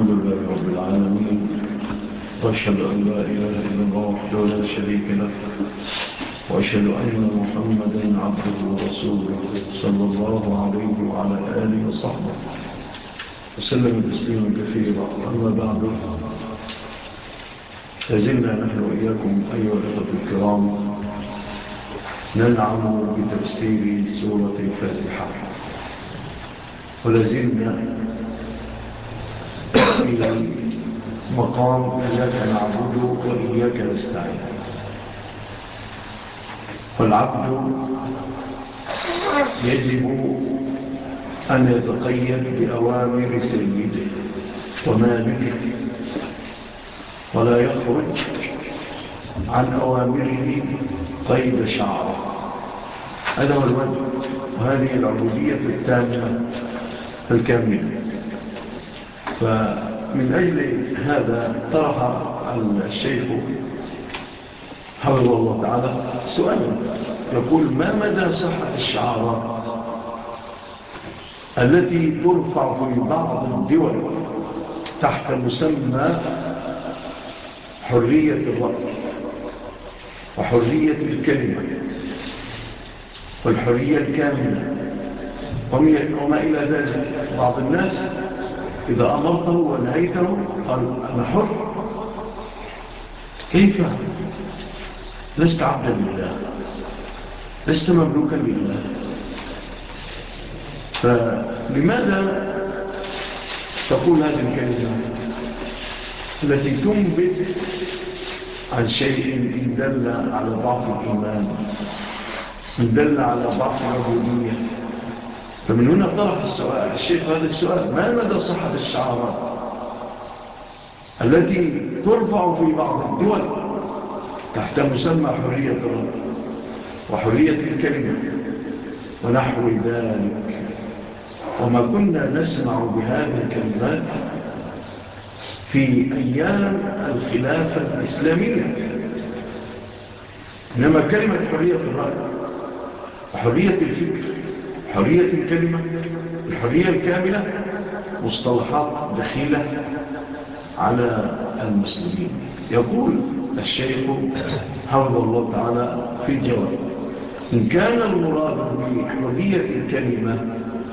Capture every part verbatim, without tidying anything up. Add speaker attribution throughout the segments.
Speaker 1: الحمد لله رب العالمين، وأشهد أن لا إله إلا الله وحده لا شريك له، وأشهد أن محمدا عبده ورسوله صلى الله عليه وعلى آله وصحبه وسلم تسليما كثيرا. أما بعد، لازلنا نحن وإياكم أيها الأخوة الكرام ننعم بتفسير سورة الفاتحة، ولازلنا في مقام إياك نعبد وإياك نستعين. والعبد يجب أن يتقيد بأوامر سيده ومالكه، ولا يخرج عن أوامره قيد شعره. هذا هو الوجه، وهذه العبودية التامة الكاملة. فمن أجل هذا طرح الشيخ حفظه الله تعالى سؤالا يقول: ما مدى صحة الشعارات التي ترفع في بعض الدول تحت مسمى حرية الرأي وحرية الكلمة والحرية الكاملة وما إلى ذلك؟ بعض الناس إذا أمرته ونهيته قال: أنا حر. كيف؟ لست عبدا لله، لست مملوكا لله. فلماذا تقول هذه الكلمة التي تنبت عن شيء إن دل على ضعف الإيمان، إن دل على ضعف العبودية؟ فمن هنا طرح السؤال الشيخ هذا السؤال: ما مدى صحة الشعارات التي ترفع في بعض الدول تحت مسمى حرية الرأي وحرية الكلمة ونحو ذلك؟ وما كنا نسمع بهذه الكلمات في أيام الخلافة الإسلامية، إنما كلمة حرية الرأي وحرية الفكر حرية الكلمة الحرية الكاملة مصطلحات دخيلة على المسلمين. يقول الشيخ حفظه الله تعالى في جواب: إن كان المراد بحرية الكلمة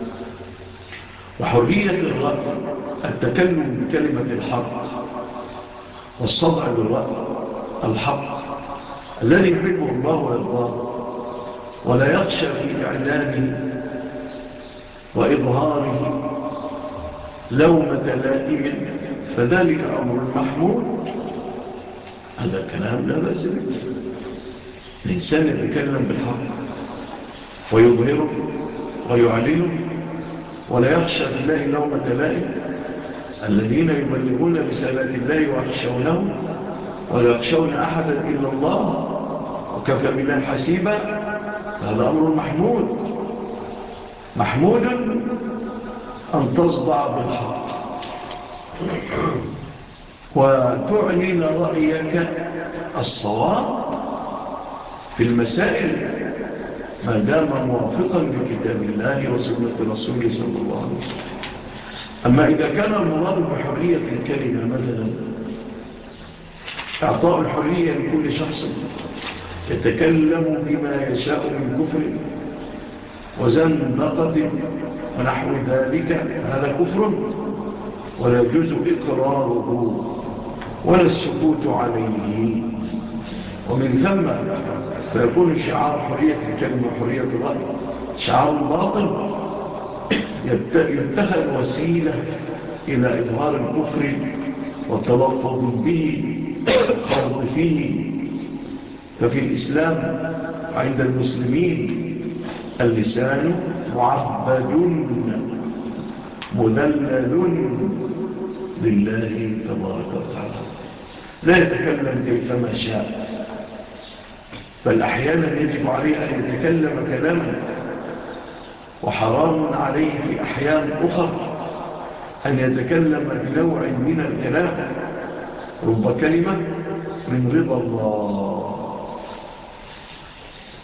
Speaker 1: وحرية الرأي التكلم بكلمة الحق والصدع بالرأي الحق الذي يحبه الله ويرضاه، ولا يخشى في إعلانه وإظهاره لومة لائم، فذلك أمر محمود. هذا كلام لا بأس به. الإنسان يتكلم بالحق ويظهره ويعلنه ولا يخشى بالله لومة لائم. الذين يبلغون رسالات الله ويخشونه ولا يخشون أحدا إلا الله وكفى بالله حسيبا، هذا أمر محمود. محمود أن تصدع بالحق وتعلن رأيك الصواب في المسائل ما دام موافقا لكتاب الله وسنة رسوله صلى الله عليه وسلم. أما إذا كان المراد بحرية الكلمة مثلا إعطاء الحرية لكل شخص يتكلم بما يشاء من كفر وزندقة ونحو ذلك، هذا كفر ولا يجوز إقراره ولا السكوت عليه. ومن ثم فيكون شعار حرية الكلمة وحرية الرأي شعار باطل يتخذ وسيلة إلى إظهار الكفر والتلفظ به والخوض فيه. ففي الإسلام عند المسلمين اللسان معبد مذلل لله تبارك وتعالى، لا يتكلم كيفما شاء، بل أحيانا يجب عليه أن يتكلم كلاما، وحرام عليه في أحيان أخرى أن يتكلم بنوع من الكلام رب كلمة من رضا الله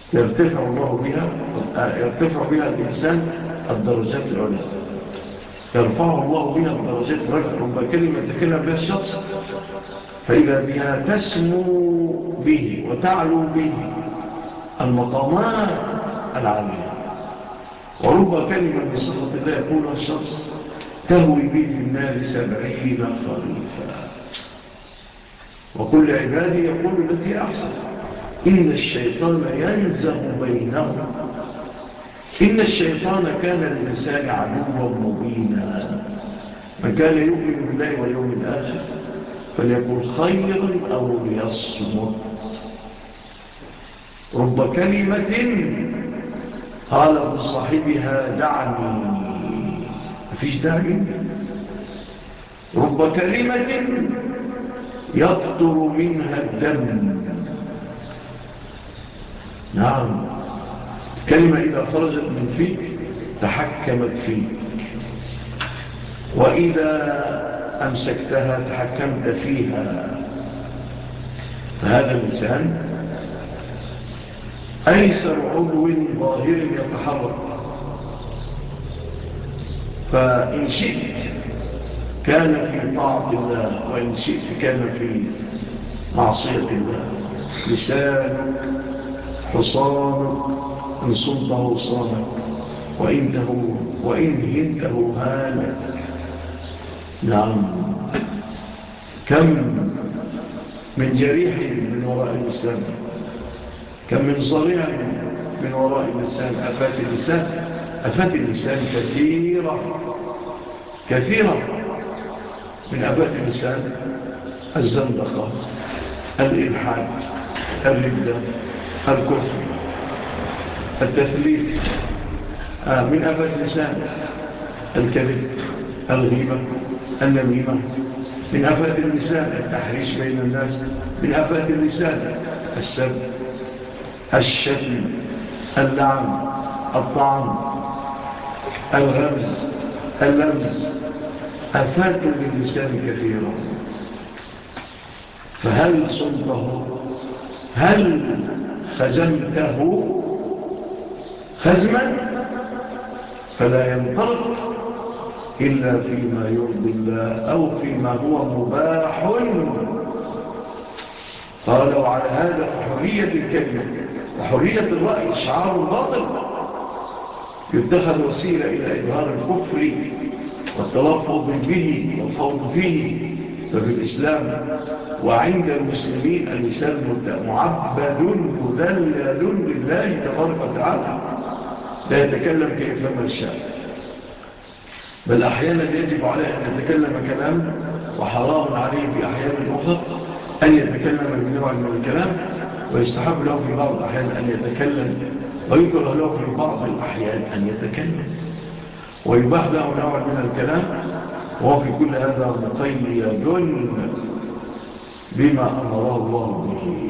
Speaker 1: يرتفع الله بها يرتفع بها الإنسان الدرجات العليا. يرفعه الله بها بدرجات الرجل. رب كلمة تكلم بها الشخص فإذا بها تسمو به وتعلو به المقامات العالية. ورب كلمة بصفة الله يقولها الشخص تهوي به في النار سبعين خريفا. وكل عبادي يقول التي أحسن إن الشيطان ينزغ بينهم إن الشيطان كان للإنسان عدوا مبينا. من كان يؤمن بالله واليوم الآخر فليقول خيرا أو ليصمت. رب كلمة قال لصاحبها دعني مفيش داعي. رب كلمة يقطر منها الدم. نعم، كلمة إذا خرجت من فيك تحكمت فيك، وإذا أمسكتها تحكمت فيها. فهذا اللسان أيسر عضو ظاهر يتحرك، فإن شئت كان في طاعة الله وإن شئت كان في معصية الله. لسانك حصانك إن صمته صامك وإن, وإن هنته هانك. نعم، كم من جريح من وراء اللسان، كم من صريع من وراء اللسان. أفات اللسان أفات اللسان كثيرة كثيرة. من أفات اللسان الزندقة، الإلحاد، الردة، الكفر، التثليث. آه من أفات اللسان الكذب، الغيبة، النميمة. من أفات اللسان التحريش بين الناس. من أفات اللسان السب، الشتم، اللعن، الطعن، الغمز، اللمز. أفات للسان كثيرة. فهل صمته؟ هل خزمته خزما؟ فلا ينطلق إلا فيما يرضي الله أو فيما هو مباح. قال وعلى هذا فحرية الكلمة وحرية الرأي شعار باطل يتخذ وسيلة إلى إظهار الكفر والتلفظ به والخوض فيه. ففي الإسلام وعند المسلمين اللسان معبد مذلل لله تبارك وتعالى، لا يتكلم كيفما شاء، بل أحيانا يجب عليه أن يتكلم كلام، وحرام عليه في أحيان أخرى أن يتكلم بنوع من الكلام، ويستحب له في بعض الأحيان أن يتكلم، ويكره له في بعض الأحيان أن يتكلم، ويباح له نوع من الكلام، وهو في كل هذا مقيد بما أمره الله به.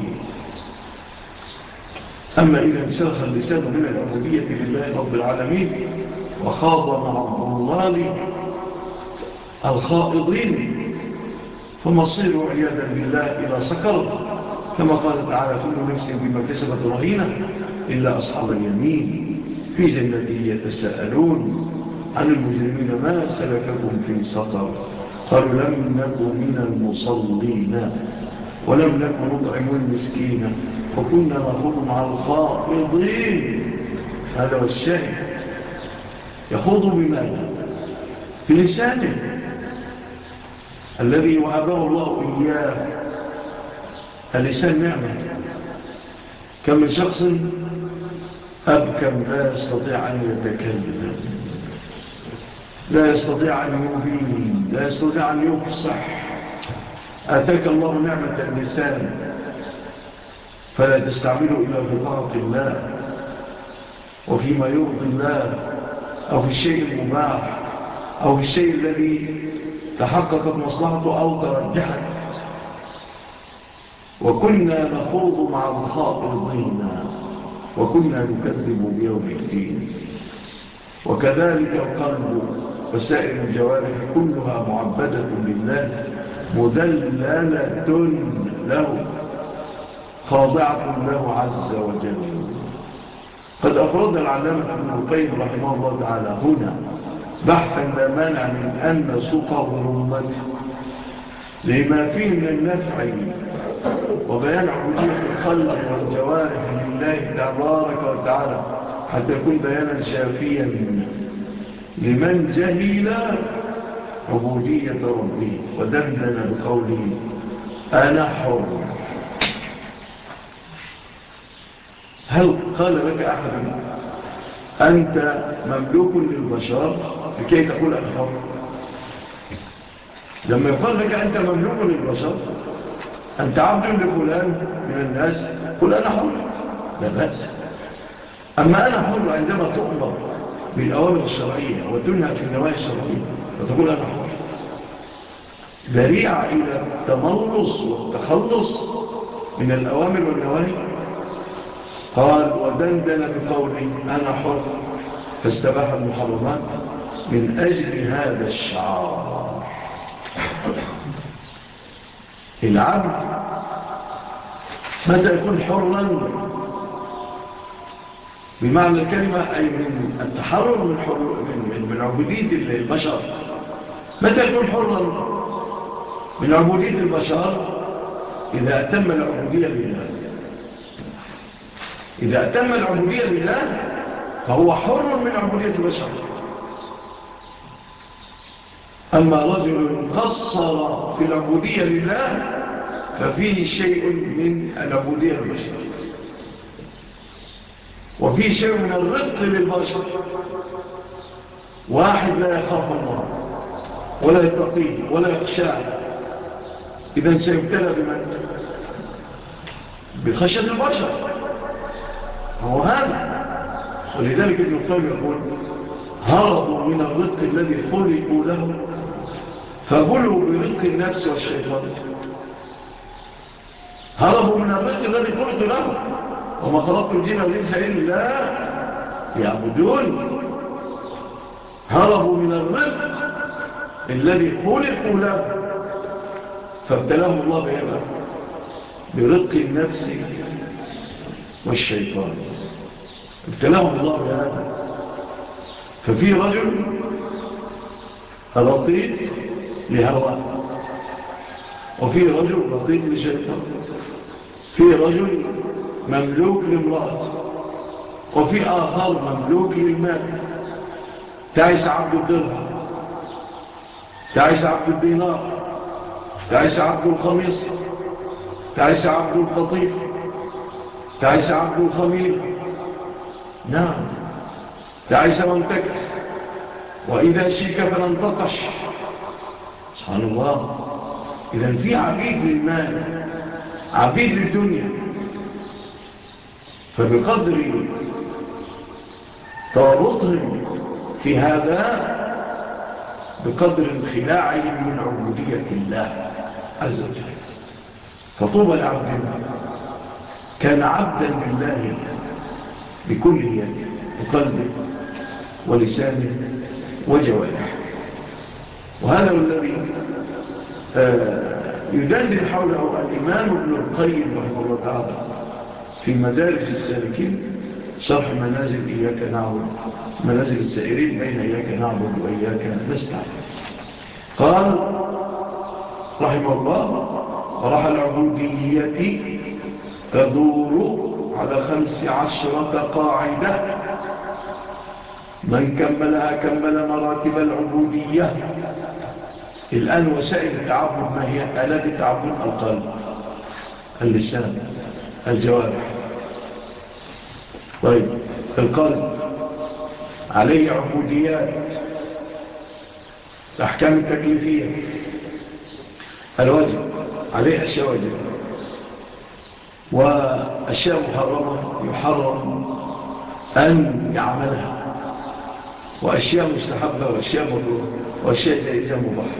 Speaker 1: أما إذا انسلخ اللسان من العبودية لله رب العالمين وخاض مع الضلال الخائضين فمصير عياذا بالله إلى سكر، كما قال تعالى كل نفس بما كسبت رهينة إلا أصحاب اليمين في جنة يتساءلون عن المجرمين ما سلككم في سقر قالوا لم نكن من المصلين ولم نكن نطعم المسكين وكنا نخوض مع الخائضين. هذا هو الشاهد. يخوض بماذا؟ بلسانه الذي وهبه الله إياه. اللسان نعمة. كم من شخص أبكم لا يستطيع أن يتكلم، لا يستطيع أن يبين، لا يستطيع أن يفصح. آتاك الله نعمة اللسان فلا تستعمله إلا في طاعة الله وفيما يرضي الله، أو في الشيء المباح، أو في الشيء الذي تحققت مصلحته أو ترجحت. وكنا نخوض مع الخائضين وكنا نكذب بيوم الدين. وكذلك القلب وسائر الجوارح كلها معبدة لله مدللة له خاضعة له عز وجل. قد أفرد العلامة ابن القيم رحمه الله تعالى هنا بحثا لا مانع من أن نسوقه لأمته لما فيه من النفع وبيان عبودية القلب والجوارح لله تبارك وتعالى حتى يكون بيانا شافيا لمن جهل عبودية ربه ودندن بقوله أنا حر. هل قال لك أحد أنت مملوك للبشر لكي تقول أنا حر؟ لما يقول لك أنت مملوك للبشر أنت عبد لفلان من الناس قل أنا حر لا بأس. أما أنا حر عندما تؤمر بالأوامر الشرعية وتنهى في النواهي الشرعية فتقول أنا حر، ذريعة إلى التملص والتخلص من الأوامر والنواهي. قال ودندن بقوله أنا حر فاستباح المحرمات من أجل هذا الشعار. العبد متى يكون حرا بمعنى الكلمة أي من التحرر من, حر من, من عبودية البشر. متى يكون حرا من عبودية البشر؟ إذا أتم العبودية لله. إذا أتم العبودية لله فهو حر من عبودية البشر. أما رجل قصر في العبودية لله ففيه شيء من العبودية للبشر وفيه شيء من الرفق للبشر. واحد لا يخاف الله ولا يتقيه ولا يخشاه إذن سيبتلى بمن؟ بخشية البشر. هو هذا. ولذلك ابن القيم يقول هربوا من الرزق الذي خلقوا له فبلوا برزق النفس والشيطان. هربوا من الرزق الذي خلقوا له وما خلقت الجن والإنس إلا يعبدون. هربوا من الرزق الذي خلقوا له فابتلاهم الله بهذا برزق النفس والشيطان. ابتلاهم الله بهذا. ففي رجل رقيق لهوى وفي رجل رقيق لشيطان. في رجل مملوك لامرأة وفي آخر مملوك للمال. تعيس عبد الدرهم، تعيس عبد الدينار، تعيس عبد الخميس، تعيس عبد القطيف، تعيس عبد الخميل. نعم تعيس وانتكس وإذا شيك فلن تقش. سبحان الله. إذن في عبيد للمال عبيد للدنيا. فبقدر تورطهم في هذا بقدر انخلاعهم من عبودية الله عز وجل. فطوبى لعبد كان عبدا لله بكله بقلبه ولسانه وجوارحه. وهذا الذي يدندن حوله الإمام ابن القيم رحمه الله تعالى في مدارج السالكين شرح منازل إياك نعبد منازل السائرين بين إياك نعبد وإياك نستعين. قال رحمه الله وراح العبودية تدور على خمس عشرة قاعدة من كملها كمل مراتب العبودية. الآن وسائل التعبد ما هي؟ آلات التعبد القلب، اللسان، الجوارح. طيب القلب عليه عبوديات، الأحكام التكليفية، الواجب عليه أشياء واجبة وأشياء محرمة يحرم أن يعملها، وأشياء مستحبة وأشياء مكروهة وأشياء جائزة مباحة.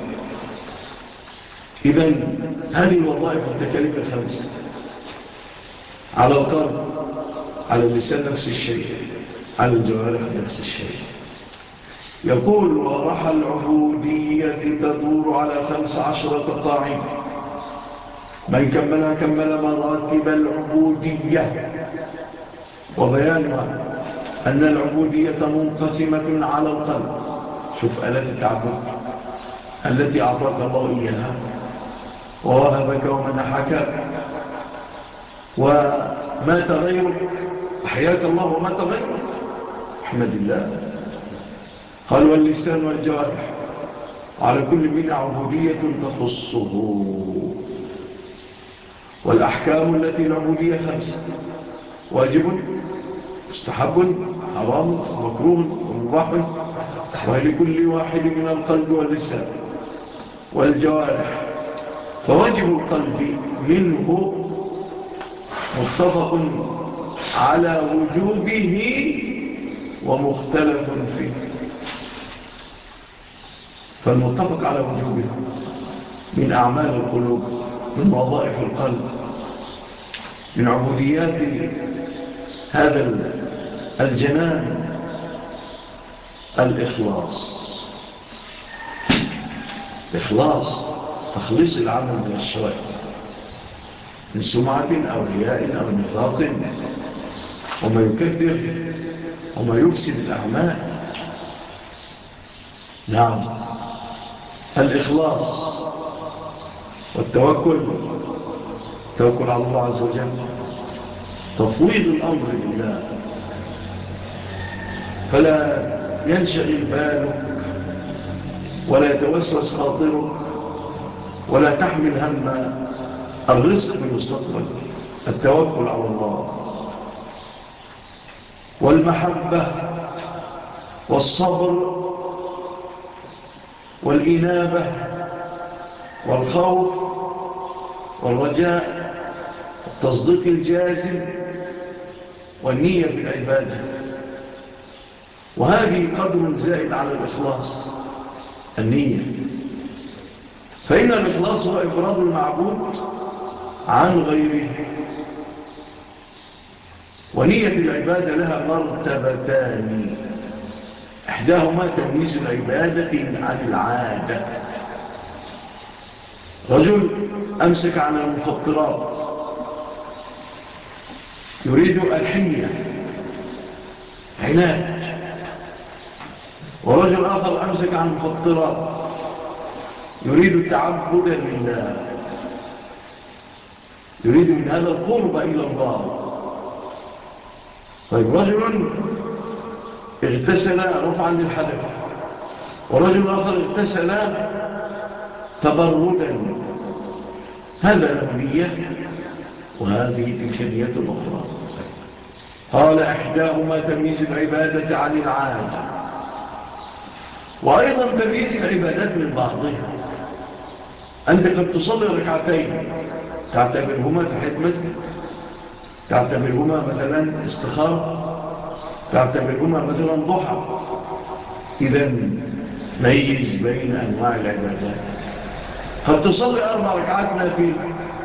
Speaker 1: إذن هذه الوظائف والتكاليف الخمس على القلب، على اللسان نفس الشيء، على الجوارح نفس الشيء. يقول ورحى العبودية تدور على خمس عشرة قاعدة من كملها كمل مراتب العبودية. وبيانها أن العبودية منقسمة على القلب شوف آلات التعبد التي أعطاك الله إياها ووهبك ومنحك، ومات غيرك أحياك الله ومات غيرك، احمد الله. قال واللسان والجوارح على كل من عبودية تخصه. والأحكام التي العبودية خمسة: واجب، مستحب، حرام، مكروه، ومباح، ولكل واحد من القلب واللسان والجوارح. فواجب القلب منه متفق على وجوبه ومختلف فيه. فالمتفق على وجوبه من أعمال القلوب، من وظائف القلب، من عبوديات هذا الجنان الإخلاص. إخلاص تخليص العمل من الشوائب، من سمعة أو رياء أو نفاق وما يكدر وما يفسد الأعمال. نعم، الإخلاص والتوكل، التوكل على الله عز وجل، تفويض الأمر لله، فلا ينشغل بالك ولا يتوسوس خاطرك ولا تحمل هم الرزق في المستقبل. التوكل على الله، والمحبة والصبر والإنابة والخوف والرجاء والتصديق الجازم والنية بالعبادة. وهذه قدر زائد على الإخلاص، النية. فإن الإخلاص هو إفراد المعبود عن غيره. ونية العبادة لها مرتبتان: إحداهما تمييز العبادة عن العادة. رجل أمسك عن المفطرات يريد الحمية، عناد. ورجل آخر أمسك عن المفطرات يريد التعبد لله، يريد من هذا القرب إلى الله. طيب، رجل اغتسل رفعا للحدث، ورجل آخر اغتسل تبردا، هذا له نية وهذه تلك نية أخرى. قال إحداهما تمييز العبادة عن العادة، وأيضا تمييز العبادات من بعضها. أنت قد تصلي ركعتين تعتبرهما تحية مسجد، تعتبرهما مثلا استخارة، تعتبرهما مثلا ضحى. إذن ميز بين أنواع العبادات. قد تصلي أربع ركعات نافلة،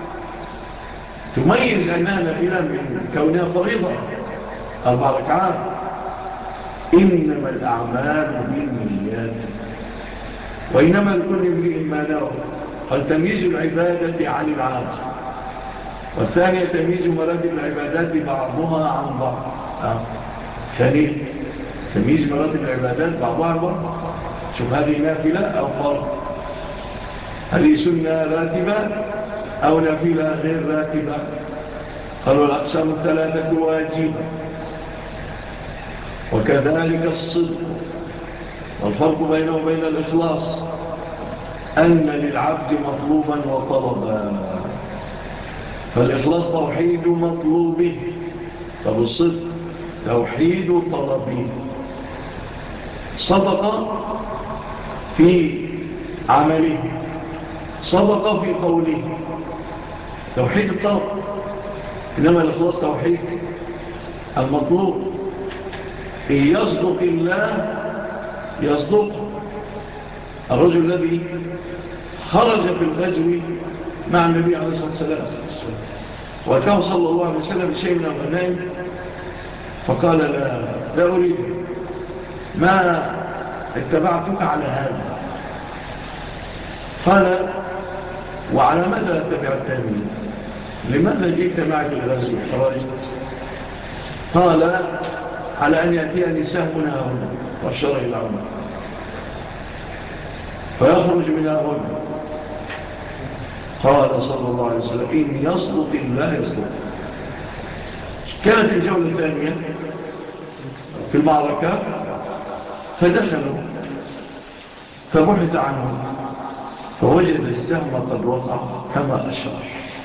Speaker 1: تميز أنها نافلة من كونها فريضة، أربع ركعات. إنما الأعمال بالنيات وإنما لكل امرئ ما نوى. قال تمييز العبادة عن العادة. والثانية تمييز مراتب العبادات بعضها عن بعض. آه. ثانية تمييز مراتب العبادات بعضها عن بعض. شوف، هذه نافلة أو فرض، هذه سنة راتبة أو نافلة غير راتبة. قالوا الأقسام الثلاثة واجبة. وكذلك الصدق. والفرق بينه وبين الإخلاص أن للعبد مطلوبا وطلبا. فالإخلاص توحيد مطلوبه، فالصدق توحيد طلبه. صدق في عمله، صدق في قوله، توحيد الطلب. إنما الإخلاص توحيد المطلوب. إن يصدق الله يصدق. الرجل الذي خرج في الغزو مع النبي عليه الصلاة والسلام وأتاه صلى الله عليه وسلم بشيء من الغنائم، فقال لا, لا أريد، ما اتبعتك على هذا. قال وعلى ماذا اتبعتني؟ لماذا جئت معي في الغزو خرجت؟ قال على أن يأتيني سهمنا هنا، وأشار إلى عمر. فيخرج منها رجل. قال صلى الله عليه وسلم إن يصدق الله يصدق. كانت الجولة الثانية في المعركة فدخلوا فبحث عنه فوجد السهم قد وقع كما أشار.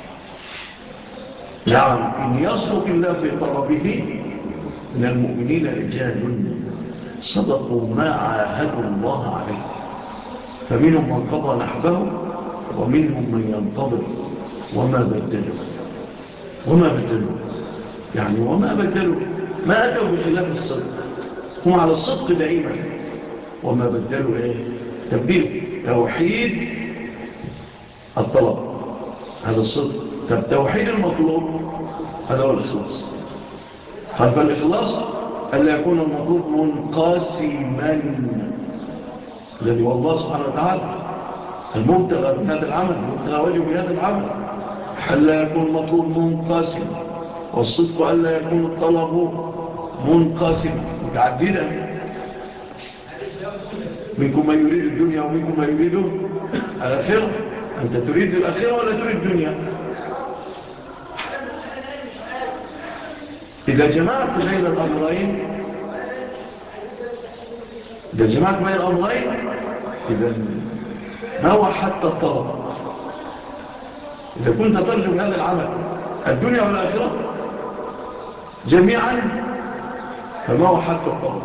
Speaker 1: نعم إن يصدق الله في طلبه من المؤمنين رجال صدقوا ما عاهدوا الله عليه فمنهم من قضى نحبه ومنهم من ينتظر وما بدلوا وما بدلوا يعني وما بدلوا ما أتوا بخلاف الصدق هم على الصدق دائما وما بدلوا إيه تبديل توحيد الطلب هذا الصدق توحيد المطلوب هذا هو الإخلاص. قال فالإخلاص ألا يكون المطلوب منقاسما الذي هو الله سبحانه وتعالى المبتغى من هذا العمل المبتغى وجه من هذا العمل ألا يكون المطلوب منقاسما والصدق ألا يكون الطلب منقاسما متعددا منكم من يريد الدنيا ومنكم من يريد الآخرة. أنت تريد الآخرة ولا تريد الدنيا؟ إذا جمعت بين الأمرين إذا جمعت بين الأمرين إذا ما هو حتى الطلب؟ إذا كنت ترجو هذا العمل الدنيا والآخرة جميعا فما هو حتى الطلب؟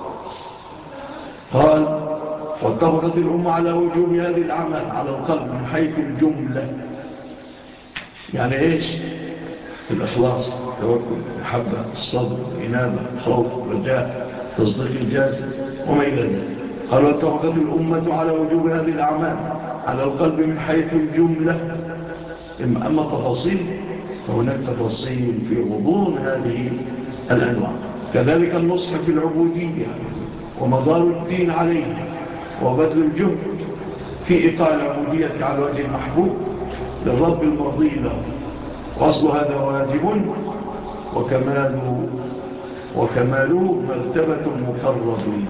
Speaker 1: قال واتفقت الأمة على وجوب هذه الأعمال على القلب من حيث الجملة. يعني إيش؟ الإخلاص توكل محبة الصبر الإنابة الخوف الرجاء تصديق الجازم وما إلى ذلك. قال واتفقت الأمة على وجوب هذه الأعمال على القلب من حيث الجملة. أما التفاصيل فهناك تفاصيل في غضون هذه الأنواع. كذلك النصح في العبودية ومدار الدين عليه وبذل الجهد في إيقاع العبودية على الوجه المحبوب للرب المرضي له وأصل هذا واجب وكمال وكماله مرتبة المقربين.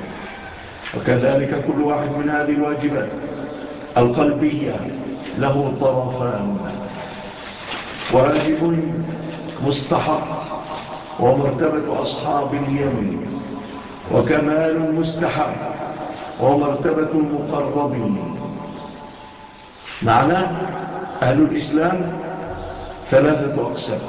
Speaker 1: وكذلك كل واحد من هذه الواجبات القلبية له طرفان واجب مستحق ومرتبة أصحاب اليمين وكمال مستحب ومرتبة المقربين. معناه أهل الإسلام ثلاثة أقسام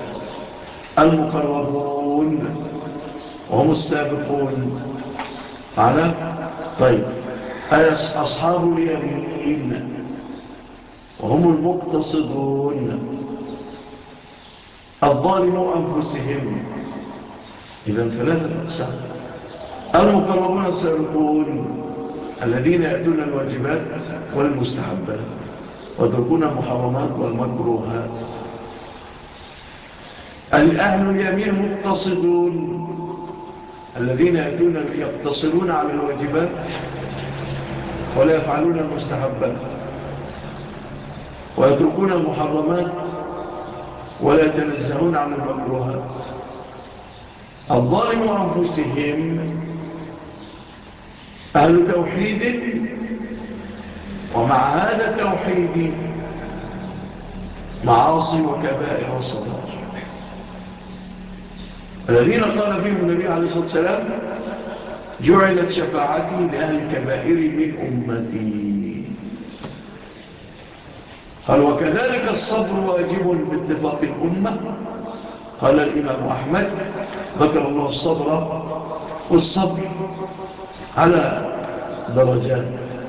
Speaker 1: المقربون وهم السابقون معناه طيب أصحاب اليمين وهم المقتصدون الظالموا أنفسهم. إذن ثلاثة أقسام المقربون السابقون الذين يأتون الواجبات والمستحبات وتركون المحرمات والمكروهات. الأهل اليمين مقتصدون الذين يأتون يقتصرون على الواجبات ولا يفعلون المستحبات ويتركون المحرمات ولا يتنزهون عن المكروهات. الظالم أنفسهم أهل توحيد ومع هذا التوحيد معاصي وكبائر وصغار الذين قال فيهم النبي عليه الصلاة والسلام جعلت شفاعتي لأهل الكبائر من أمتي. قال وكذلك الصبر واجب باتفاق الأمة. قال الإمام أحمد ذكر الله الصبر والصبر على درجات.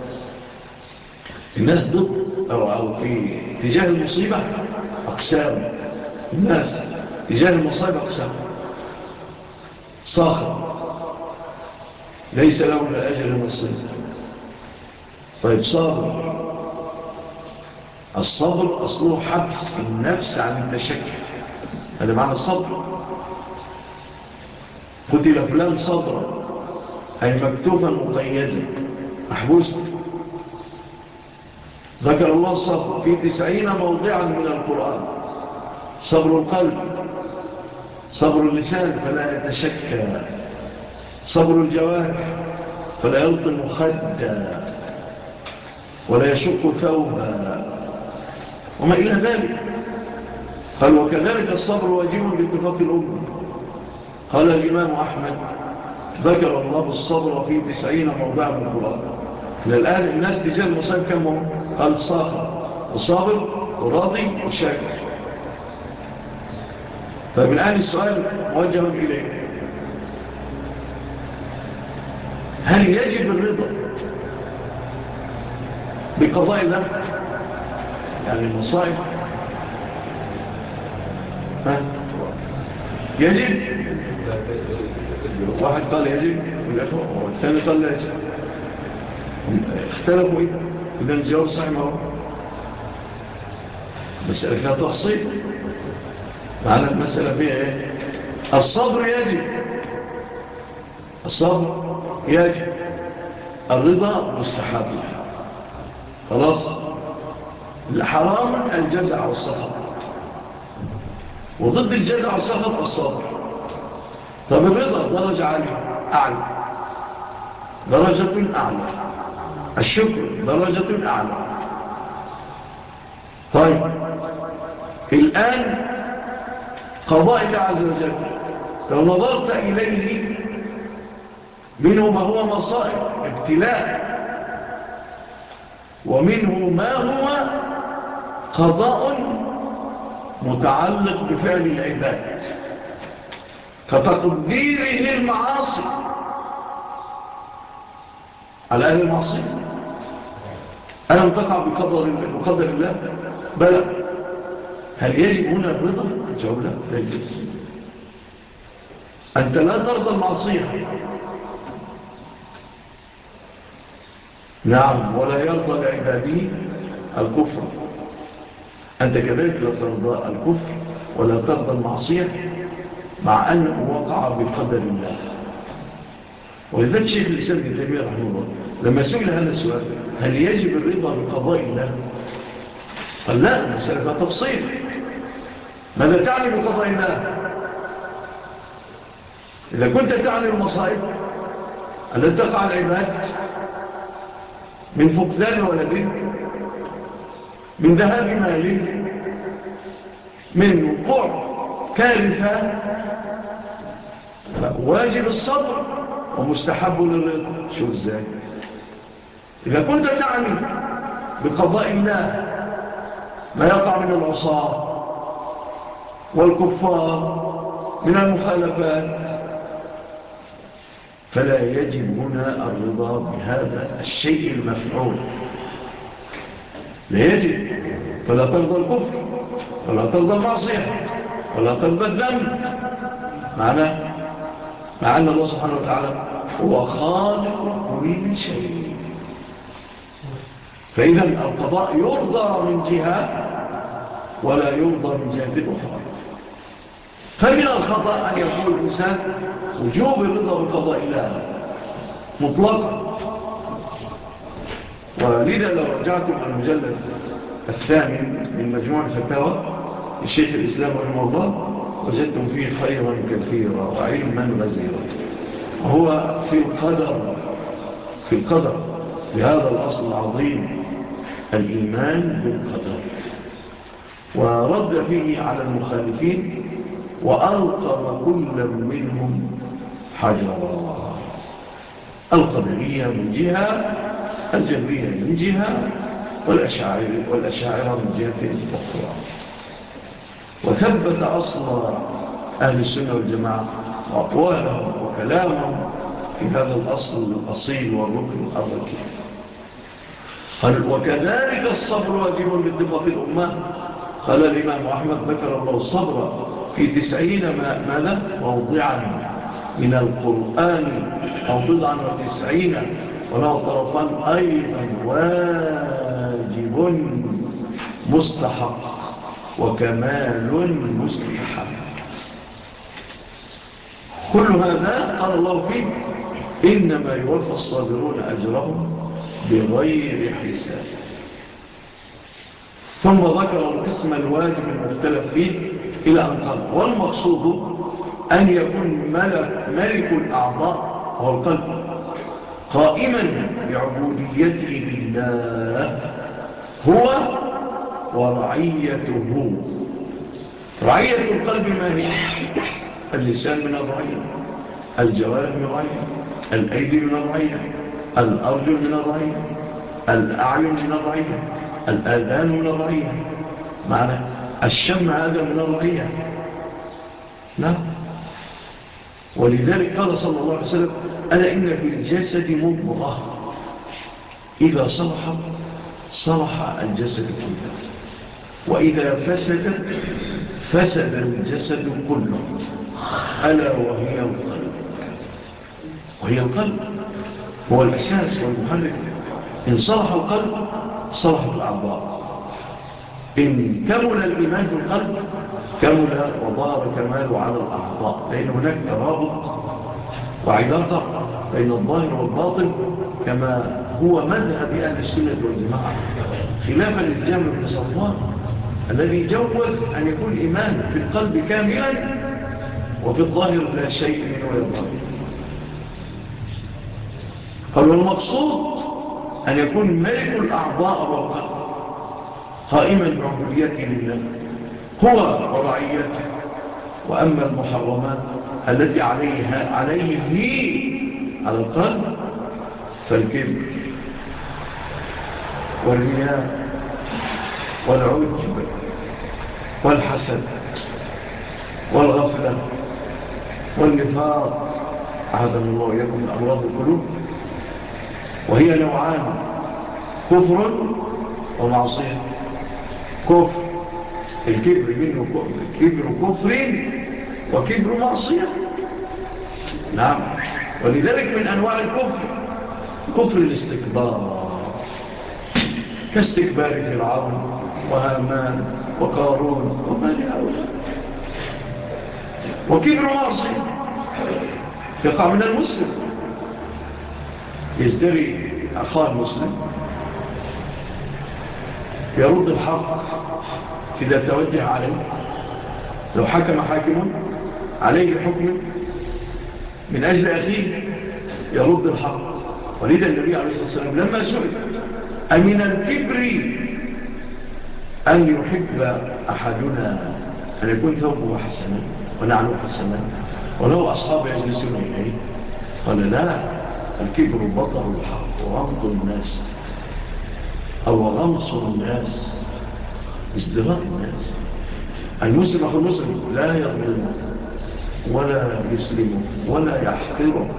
Speaker 1: الناس ضد أو, أو في تجاه المصيبة أقسام. الناس تجاه المصيبة أقسام. صاخر ليس له من أجل نصيب. طيب صابر الصبر أصله حبس النفس عن التشكل هذا معنى الصبر. قتل فلان صبرا أي مكتوبا مقيدا محبوسا. ذكر الله الصبر في تسعين موضعا من القرآن. صبر القلب صبر اللسان فلا يتشكى صبر الجوارح فلا يلطم خدا ولا يشق ثوبا وما إلى ذلك. قال وكذلك الصبر واجب باتفاق الأمة. قال الإمام أحمد ذكر الله الصبر في تسعين موضع من القرآن. الآن الناس تجاه المصائب كم هم؟ قال الصابر والصابر وراضي وشاكر. طيب الآن السؤال موجه إليه، هل يجب الرضا بقضاء الله؟ يعني المصائب ها؟ يجب؟ واحد قال يجب والثاني قال لا يجب، اختلفوا إذا إذا الجواب صحيح ما هو مسألة فيها تفصيل. معنى المسألة فيها إيه؟ الصبر يجب، الصبر يجب، الرضا مستحب. خلاص. الحرام الجزع والسخط، وضد الجزع والسخط الصبر. طب الرضا درجة عالية أعلى، درجة أعلى، الشكر درجة أعلى. طيب الآن قضاء الله عز وجل لو نظرت إليه منه ما هو مصائب ابتلاء، ومنه ما هو قضاء متعلق بفعل العباد كتقديره المعاصي على أهل المعصية. ألم تقع بقدر, بقدر الله؟ بلى. هل يجب هنا الرضا؟ جواب لا، لا يجب. أنت لا ترضى المعصية، نعم، ولا يرضى لعباده الكفر. أنت كذلك لا ترضى الكفر ولا ترضى المعصية مع أنه وقع بقدر الله. ولذلك شيخ الإسلام ابن تيمية رحمه الله لما سئل هذا السؤال هل يجب الرضا بقضاء الله؟ قال لا، مسألة تفصيل. ماذا تعني بقضاء الله؟ إذا كنت تعني المصائب التي تقع العباد من فقدان ولد، من ذهاب مال، من وقوع كارثة، واجب الصبر ومستحب للرضا. شوف ازاي. إذا كنت تعني بقضاء الله ما يقع من العصاة والكفار من المخالفات فلا يجب هنا الرضا بهذا الشيء المفعول، لا يجب. فلا ترضى الكفر ولا ترضى المعصية ولا ترضى الذنب، معنى مع أن الله سبحانه وتعالى هو خالق كل شيء. فإذا القضاء يرضى من جهة ولا يرضى من جهة أخرى. فمن الخطأ أن يقول الإنسان وجوب الرضا بقضاء الله مطلقا. ولذا لو رجعتم المجلد الثامن من مجموع الفتاوى الشيخ الإسلام رحمه الله وجدتم فيه خيرا كثيرا وعلما غزيرا. وهو في القدر في القدر بهذا الأصل العظيم الإيمان بالقدر، ورد فيه على المخالفين وألقم كل منهم حجرا. القدرية من جهة، الجبرية من جهة، والأشاعرة من جهة أخرى. وثبت أصل أهل السنة والجماعة وأقوالهم وكلامهم في هذا الأصل الأصيل والركن الركين. وكذلك الصبر واجب باتفاق الأمة. قال الإمام أحمد ذكر الله الصبر في تسعين ماذا موضعا من القرآن أو بضعا وتسعين، وله طرفان أيضا واجب مستحق وكمال مستحب. كل هذا قال الله فيه إنما يوفى الصابرون أجرهم بغير حساب. ثم ذكر القسم الواجب المختلف فيه إلى أن قال والمقصود أن يكون ملك, ملك الأعضاء هو القلب قائما بعبوديته لله هو ورعيته. رعية القلب ما هي؟ اللسان من الرعية، الجوارح من الرعية، الأيدي من الرعية، الأرجل من الرعية، الأعين من الرعية، الآذان من الرعية، معنى الشم هذا من الرعية. لا، ولذلك قال صلى الله عليه وسلم: ألا إن في الجسد مضغة إذا صلح صلح الجسد كله، وإذا فسد فسد الجسد كله، ألا وهي القلب. وهي القلب هو الأساس والمحرك. إن صلح القلب صلحت الأعضاء. إن كمل الإيمان في القلب كمل وظهر كماله على الأعضاء، لأن هناك ترابط وعلاقة بين الظاهر والباطن كما هو مذهب أهل السنة والجماعة، خلافا للجهم بن صفوان الذي جوز أن يكون الإيمان في القلب كاملا وفي الظاهر لا شيء منه يظهر. قالوا المقصود أن يكون ملك الأعضاء والقلب قائما بعبوديته لله هو ورعيته. وأما المحرمات التي عليها عليه على القلب فالكبر والرياء والعجب والحسد والغفلة والنفاق، أعاذنا الله وإياكم من أمراض القلوب، وهي نوعان: كفر ومعصية. كفر الكبر منه كبر كفر وكبر معصية. نعم، ولذلك من أنواع الكفر كفر الاستكبار، كاستكبار فرعون وهامان وقارون وما لهؤلاء. وكبر معصية يقع من المسلم، يزدري أخاه المسلم، يرد الحق إذا توجه عليه. لو حكم حاكم عليه بحكم من أجل أخيه يرد الحق. ولذا النبي عليه الصلاة والسلام لما سئل أمن الكبر أن يحب أحدنا أن يكون ثوبه حسنا ونعله حسنا وله أصحاب يجلسون إليه، قال: لا، الكبر بطر الحق وغمط الناس أو غمص الناس، ازدراء الناس. المسلم أخو المسلم لا يظلمه ولا يسلمه ولا يحقره.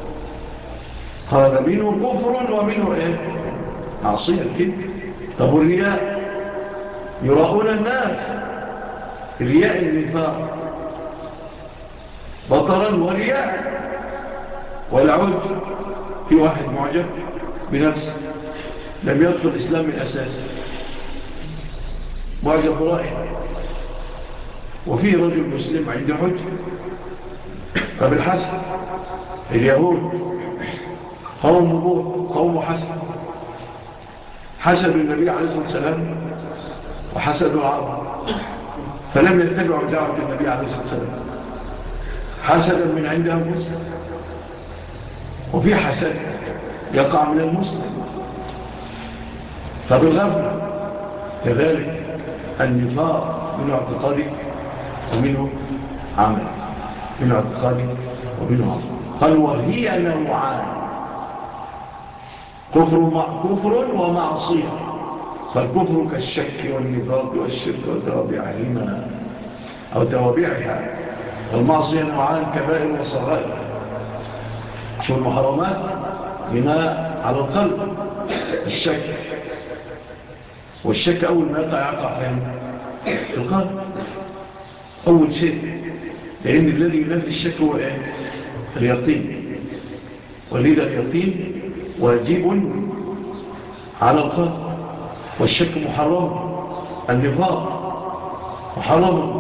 Speaker 1: قال: منه كفر ومنه إيه؟ معصية الكبر. طب الرياء يراؤون الناس، رياء النفاق بطرا ورياء. والعود في واحد معجب بنفسه لم يدخل الإسلام من أساسه، معجب برأيه، وفي رجل مسلم عنده حج. فبالحسن اليهود قوم بوط قوم حسن، حسدوا النبي عليه الصلاة والسلام وحسدوا العرب، فلم يتبعوا دعوة النبي عليه الصلاة والسلام حسدا من عند أنفسهم. وفي حسد يقع من المسلم. فبالغفل كذلك النفاق من اعتقادي ومنه عمل، من اعتقادي ومنه عمل. قال: وهي نوعان: كفر, كفر ومعصية. فالكفر كالشك والنفاق والشرك وتوابعهما أو توابعها، والمعصية نوعان: كبائر وصغائر. شو المحرمات؟ بناء على القلب الشك، والشك أول ما يقع يقع في القلب أول شيء، لأن الذي ينافي الشك هو إيه؟ اليقين. ولذا اليقين واجب على القلب، والشك محرم، النفاق محرم،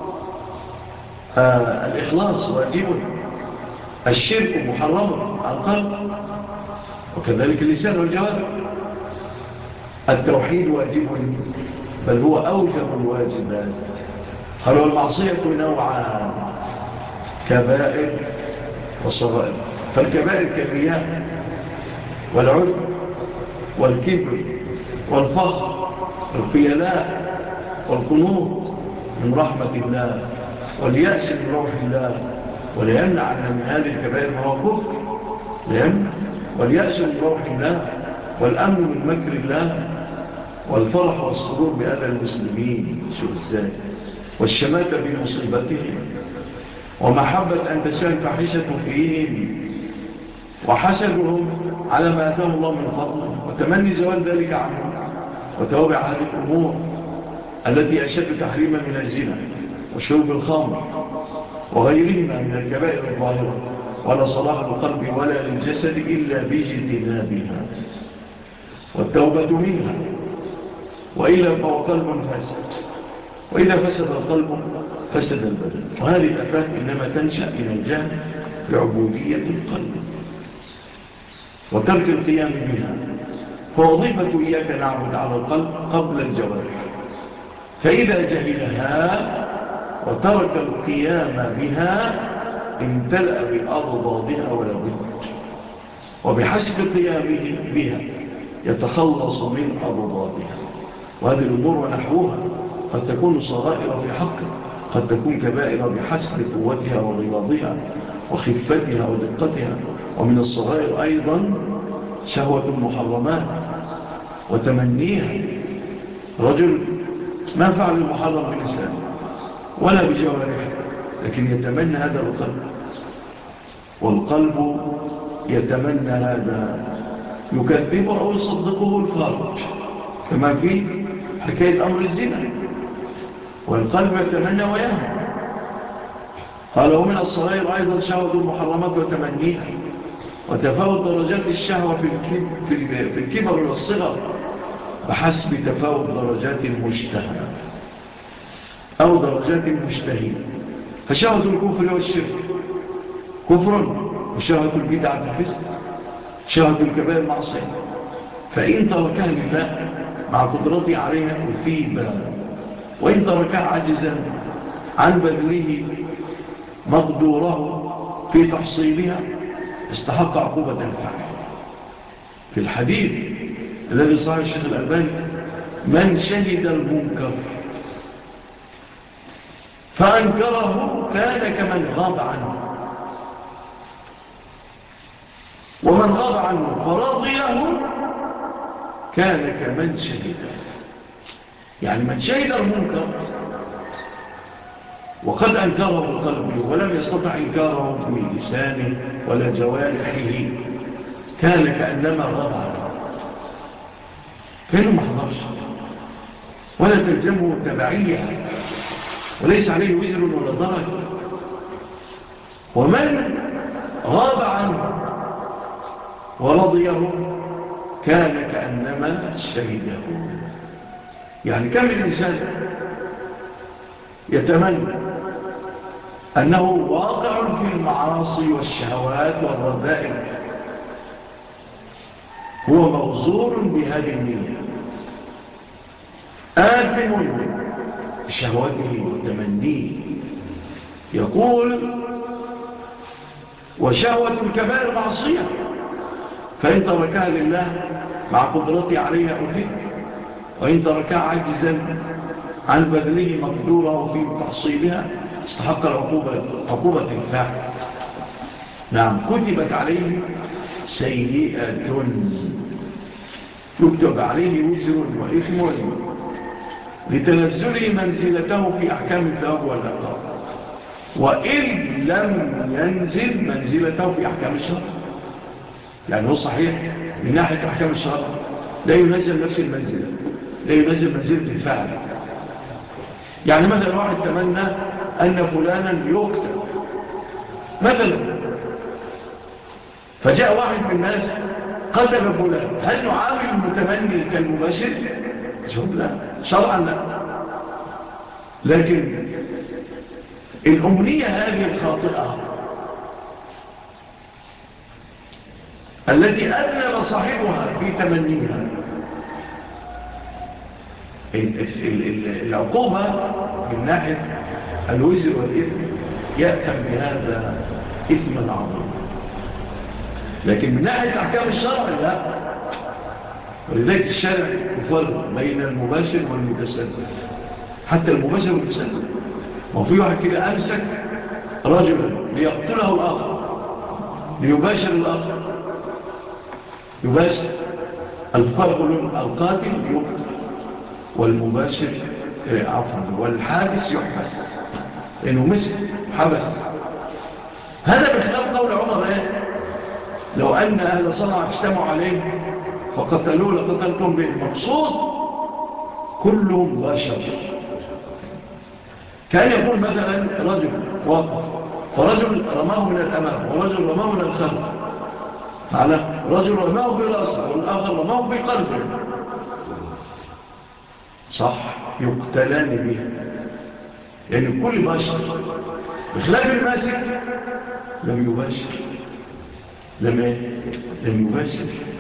Speaker 1: آه الإخلاص واجب، الشرك محرم على القلب، وكذلك اللسان والجوارح. التوحيد واجب، بل هو أوجب الواجبات. قالوا المعصية نوعان: كبائر وصغائر. فالكبائر كالرياء والعجب والكبر والفخر والخيلاء والقنوط من رحمة الله واليأس من روح الله. ولا يمنع أن من هذه الكبائر ما هو كفر، لا يمنع. واليأس من روح الله والأمن من مكر الله والفرح والسرور بأذى المسلمين، شوف ازاي، والشماتة بمصيبتهم ومحبة أن تشاء الفاحشة فيهم وحسدهم على ما أتاه الله من فضله وتمني زوال ذلك عنهم وتوابع هذه الأمور التي أشد تحريما من الزنا وشرب الخمر وغيرهما من الكبائر الظاهرة. ولا صلاح القلب ولا للجسد إلا باجتنابها والتوبة منها، وإلا فهو قلب فاسد، وإذا فسد القلب فسد البدن. وهذه الأفات إنما تنشأ من الجهل بعبودية القلب وترك القيام بها. فوظيفة إياك نعبد على القلب قبل الجوارح، فإذا جهلها وترك القيام بها امتلأ بأضدادها ولا بد، وبحسب قيامه بها يتخلص من أضدادها. وهذه الأمور ونحوها قد تكون صغائر في حقه، قد تكون كبائر بحسب قوتها وغلاظها وخفتها ودقتها. ومن الصغائر أيضا شهوة المحرمات وتمنيها. رجل ما فعل المحرم باللسان ولا بجوارحه، لكن يتمنى هذا القلب، والقلب يتمنى هذا، يكذبه أو يصدقه الفارج، كما في حكاية أمر الزنا، والقلب يتمنى ويهوى. قال ومن الصغير أيضا شهوة المحرمات وتمنيها، وتفاوت درجات الشهوة في الكبر والصغر بحسب تفاوت درجات المشتهى أو درجات المشتهي. فشهوة الكفر والشرك كفر، وشهوة البدعة فسق، شهوة الكبائر معصية. فإن تركها لله مع قدرته عليها أثيبا، وإن تركها عجزا عن بذله مقدوره في تحصيلها استحق عقوبة الفعل. في الحديث الذي صحيح الشيخ الألباني من شهد المنكر فأنكره كان كمن غاب عنه، ومن غاب عنه فرضيه كان كمن شهده. يعني من شهد المنكر وقد أنكره قلبه ولم يستطع إنكاره بلسانه ولا جوارحه كان كأنما غاب عنه، كأنه ما حضرش ولا تلزمه تبعية وليس عليه وزر ولا ضرر. ومن غاب عنه ورضيه كان كأنما شهده. يعني كم الإنسان يتمنى أنه واقع في المعاصي والشهوات والرذائل، هو موزور بهذه النية، آثم بشهوته وتمنيه. يقول وشهوة الكبائر معصية، فإن تركها لله مع قدرته عليها أثم، وإن تركها عاجزا عن بذله مقدوره في تحصيلها استحق العقوبة عقوبة الفاعل. نعم، كتبت عليه سيئة يكتب عليه وزر وإثم لتنزله منزلته في أحكام الثواب والعقاب، وإن لم ينزل منزلته في أحكام الشرع. يعني هو صحيح من ناحية أحكام الشرع لا ينزل نفس المنزلة، لا ينزل منزلة الفاعل. يعني مثلا واحد تمنى أن فلانا يقتل مثلا، فجاء واحد من الناس قتل فلان، هل نعامل المتمني كالمباشر؟ جواب لا، شرعا لا. لكن الأمنية هذه الخاطئة التي أذنب صاحبها في تمنيها، العقوبة من ناحية الوزر والإثم يأتم بهذا إثما عظيما. لكن من ناحية أحكام الشرع لا. ولذلك الشرع يفرق بين المباشر والمتسبب. حتى المباشر والمتسبب، وفي واحد كده أمسك رجلا ليقتله الآخر، ليباشر الآخر، يباشر. الفقهاء يقولون القاتل يقتل والمباشر عفوا والحادث يحبس، لأنه مسك حبس. هذا بخلاف قول عمر ايه؟ لو أن أهل صنعاء اجتمعوا عليه فقتلوه لقتلتم به. المقصود كلهم بشر. كان يقول مثلا رجل واقف، فرجل رماه من الأمام ورجل رماه من الخلف، على رجل رماه في رأسه والآخر رماه في قلبه، صح، يقتلان به. يعني كل بشر. بخلاف الماسك لم يباشر، لم ايه؟ لم يباشر.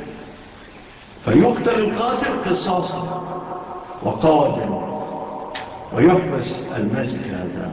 Speaker 1: فيقتل القاتل قصاصا وقودا، ويحبس الماسك هذا.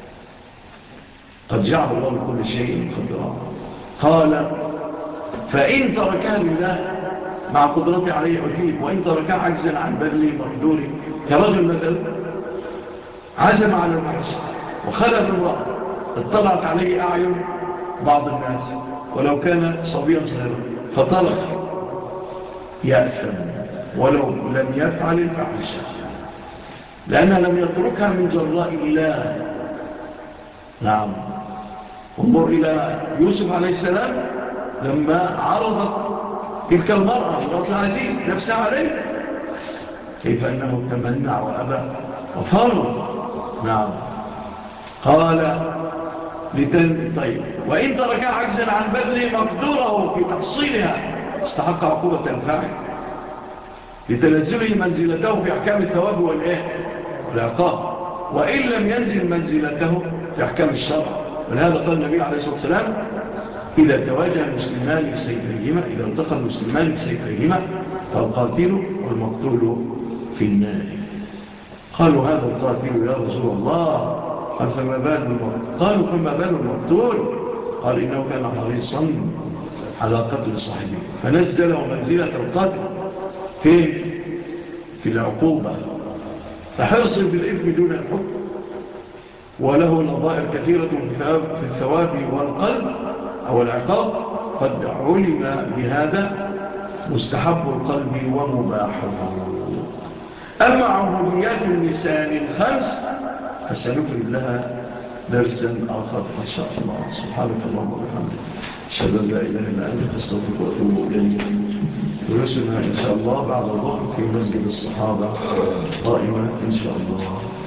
Speaker 1: قد جعل الله لكل شيء قدرا. قال فإن تركها لله مع قدرتي عليه أثيب، وإن تركها عجزا عن بذلي مقدوري. كرجل مثلا عزم على الفحش وخلف امرأة اطلعت عليه أعين بعض الناس ولو كان صبيا صغيرا فترك، يأثم ولو لم يفعل الفحشة، لأنه لم يتركها من جراء الله. نعم. انظر إلى يوسف عليه السلام لما عرضت تلك المرأة مرأة العزيز نفسها عليه، كيف أنه تمنع وأبى وفر. نعم. قال لتن... طيب وإن ترك عجزا عن بذل مقدوره في تحصيلها استحق عقوبة الفاعل لتنزله منزلته في أحكام الثواب والإيه والعقاب، وإن لم ينزل منزلته في أحكام الشرع. ولهذا قال النبي عليه الصلاة والسلام إذا تواجه المسلمان بسيفيهما، إذا التقى المسلمان بسيفيهما فالقاتل والمقتول في النار. قالوا هذا القاتل يا رسول الله، قال فما بال المقتول؟ قالوا فما بال المقتول؟ قال إنه كان حريصا على قتل صاحبه فنزله منزلة القاتل فين؟ في العقوبة. فحرص في الإثم دون الحكم، وله نظائر كثيرة في الثواب والقلب أو العقاب. قد علم بهذا مستحب القلب ومباحه. أما عبوديات اللسان الخمس فسنفرد لها درسا آخر إن شاء الله. سبحانك اللهم وبحمدك أشهد أن لا إله إلا أنت أستغفرك وأتوب إليك. ورسلنا إن شاء الله بعد الظهر في مسجد الصحابة قائمة إن شاء الله.